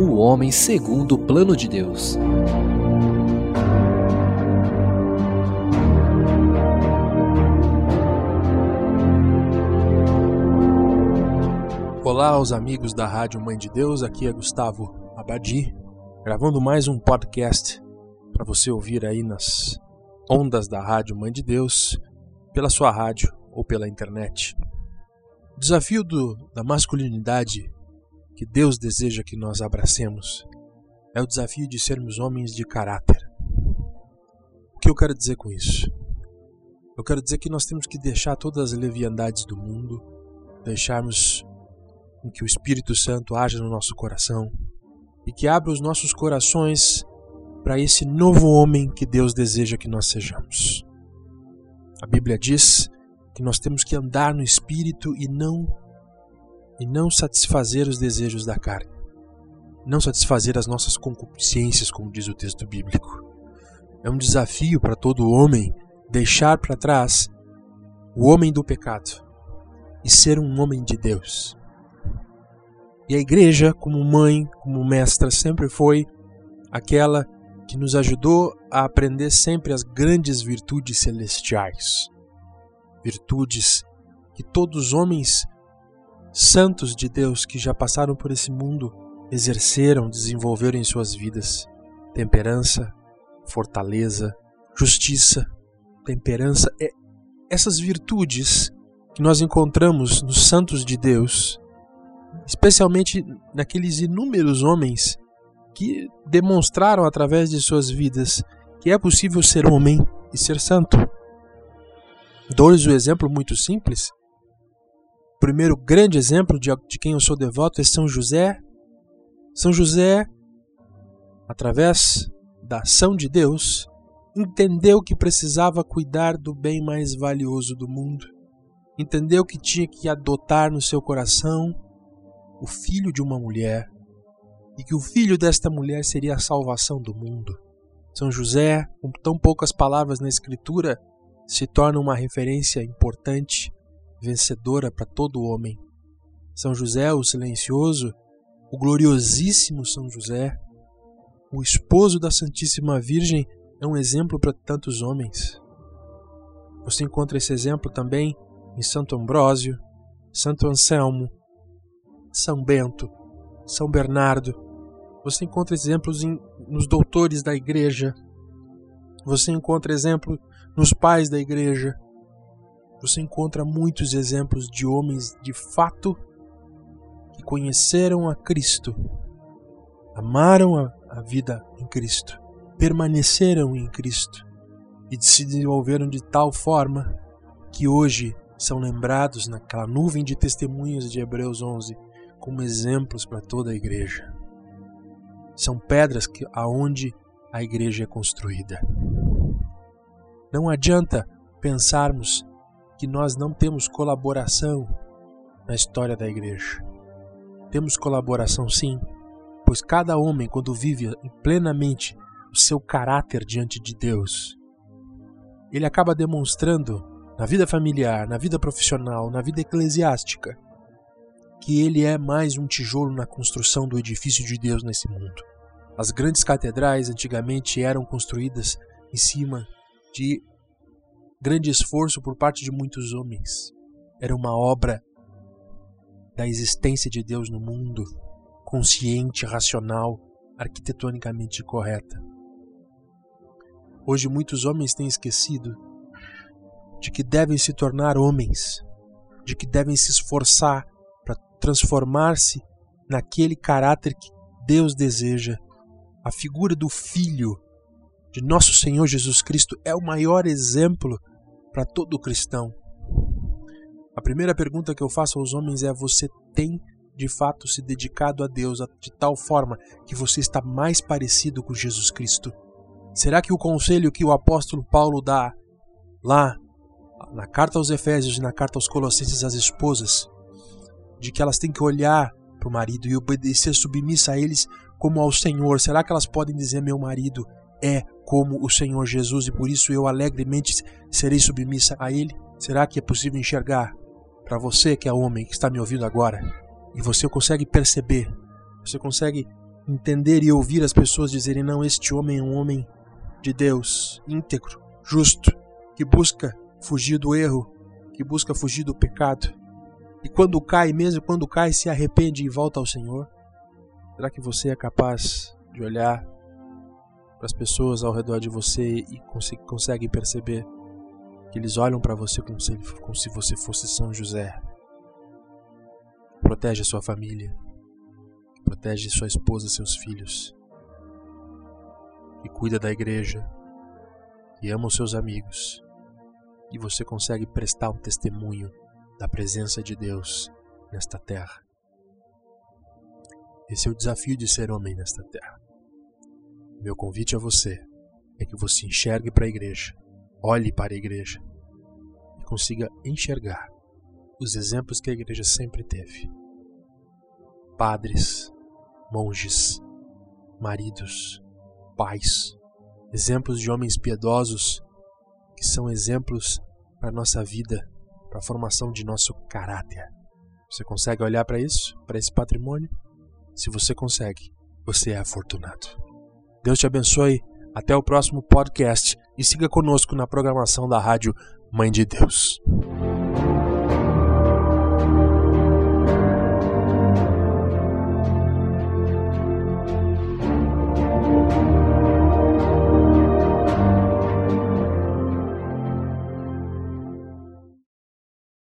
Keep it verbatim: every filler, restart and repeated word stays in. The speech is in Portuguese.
O homem segundo o plano de Deus. Olá aos amigos da Rádio Mãe de Deus, aqui é Gustavo Abadi, gravando mais um podcast para você ouvir aí nas ondas da Rádio Mãe de Deus, pela sua rádio ou pela internet. O desafio do, da masculinidade que Deus deseja que nós abracemos é o desafio de sermos homens de caráter. O que eu quero dizer com isso? Eu quero dizer que nós temos que deixar todas as leviandades do mundo, deixarmos que o Espírito Santo haja no nosso coração e que abra os nossos corações para esse novo homem que Deus deseja que nós sejamos. A Bíblia diz que nós temos que andar no Espírito e não, e não satisfazer os desejos da carne, não satisfazer as nossas concupiscências, como diz o texto bíblico. É um desafio para todo homem deixar para trás o homem do pecado e ser um homem de Deus. E a igreja, como mãe, como mestra, sempre foi aquela que nos ajudou a aprender sempre as grandes virtudes celestiais. Virtudes que todos os homens santos de Deus que já passaram por esse mundo exerceram, desenvolveram em suas vidas. Temperança, fortaleza, justiça, temperança. É essas virtudes que nós encontramos nos santos de Deus, especialmente naqueles inúmeros homens que demonstraram através de suas vidas que é possível ser homem e ser santo. Dou-lhes um exemplo muito simples. O primeiro grande exemplo de, de quem eu sou devoto é São José. São José, através da ação de Deus, entendeu que precisava cuidar do bem mais valioso do mundo. Entendeu que tinha que adotar no seu coração o filho de uma mulher, e que o filho desta mulher seria a salvação do mundo. São José, com tão poucas palavras na Escritura, se torna uma referência importante, vencedora para todo homem. São José, o silencioso, o gloriosíssimo São José, o esposo da Santíssima Virgem, é um exemplo para tantos homens. Você encontra esse exemplo também em Santo Ambrósio, Santo Anselmo, São Bento, São Bernardo. Você encontra exemplos em, nos doutores da igreja. Você encontra exemplos nos pais da igreja. Você encontra muitos exemplos de homens de fato que conheceram a Cristo, amaram a, a vida em Cristo, permaneceram em Cristo e se desenvolveram de tal forma que hoje são lembrados naquela nuvem de testemunhas de Hebreus onze como exemplos para toda a igreja. São pedras que, aonde a igreja é construída. Não adianta pensarmos que nós não temos colaboração na história da igreja. Temos colaboração sim, pois cada homem, quando vive plenamente o seu caráter diante de Deus, ele acaba demonstrando na vida familiar, na vida profissional, na vida eclesiástica, que ele é mais um tijolo na construção do edifício de Deus nesse mundo. As grandes catedrais antigamente eram construídas em cima de grande esforço por parte de muitos homens. Era uma obra da existência de Deus no mundo, consciente, racional, arquitetonicamente correta. Hoje muitos homens têm esquecido de que devem se tornar homens, de que devem se esforçar para transformar-se naquele caráter que Deus deseja. A figura do Filho de nosso Senhor Jesus Cristo é o maior exemplo para todo cristão. A primeira pergunta que eu faço aos homens é: você tem de fato se dedicado a Deus de tal forma que você está mais parecido com Jesus Cristo? Será que o conselho que o apóstolo Paulo dá lá na carta aos Efésios e na carta aos Colossenses às esposas, de que elas têm que olhar para o marido e obedecer submissa a eles como ao Senhor, será que elas podem dizer: meu marido é como o Senhor Jesus e por isso eu alegremente serei submissa a ele? Será que é possível enxergar para você que é homem, que está me ouvindo agora, e você consegue perceber, você consegue entender e ouvir as pessoas dizerem: não, este homem é um homem de Deus, íntegro, justo, que busca fugir do erro, que busca fugir do pecado. E quando cai, mesmo quando cai, se arrepende e volta ao Senhor? Será que você é capaz de olhar para as pessoas ao redor de você e consegue perceber que eles olham para você como se, como se você fosse São José? Protege a sua família, protege sua esposa e seus filhos, e cuida da igreja, e ama os seus amigos, e você consegue prestar um testemunho da presença de Deus nesta terra. Esse é o desafio de ser homem nesta terra. Meu convite a você é que você enxergue para a igreja, olhe para a igreja e consiga enxergar os exemplos que a igreja sempre teve. Padres, monges, maridos, pais, exemplos de homens piedosos que são exemplos para a nossa vida, para a formação de nosso caráter. Você consegue olhar para isso, para esse patrimônio? Se você consegue, você é afortunado. Deus te abençoe. Até o próximo podcast e siga conosco na programação da Rádio Mãe de Deus.